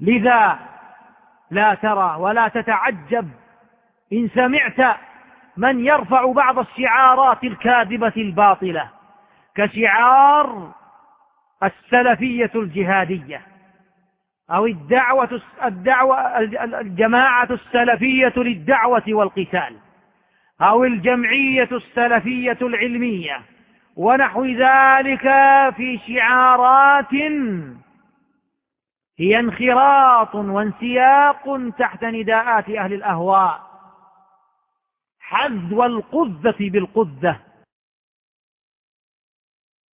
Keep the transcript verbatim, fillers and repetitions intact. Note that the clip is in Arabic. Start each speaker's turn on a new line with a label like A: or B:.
A: لذا لا ترى ولا تتعجب إن سمعت من يرفع بعض الشعارات الكاذبة الباطلة كشعار السلفية الجهادية أو الدعوة الدعوة الجماعة السلفية للدعوة والقتال أو الجمعية السلفية العلمية ونحو ذلك، في شعارات هي انخراط وانسياق تحت نداءات أهل الأهواء، حذو القذة بالقذة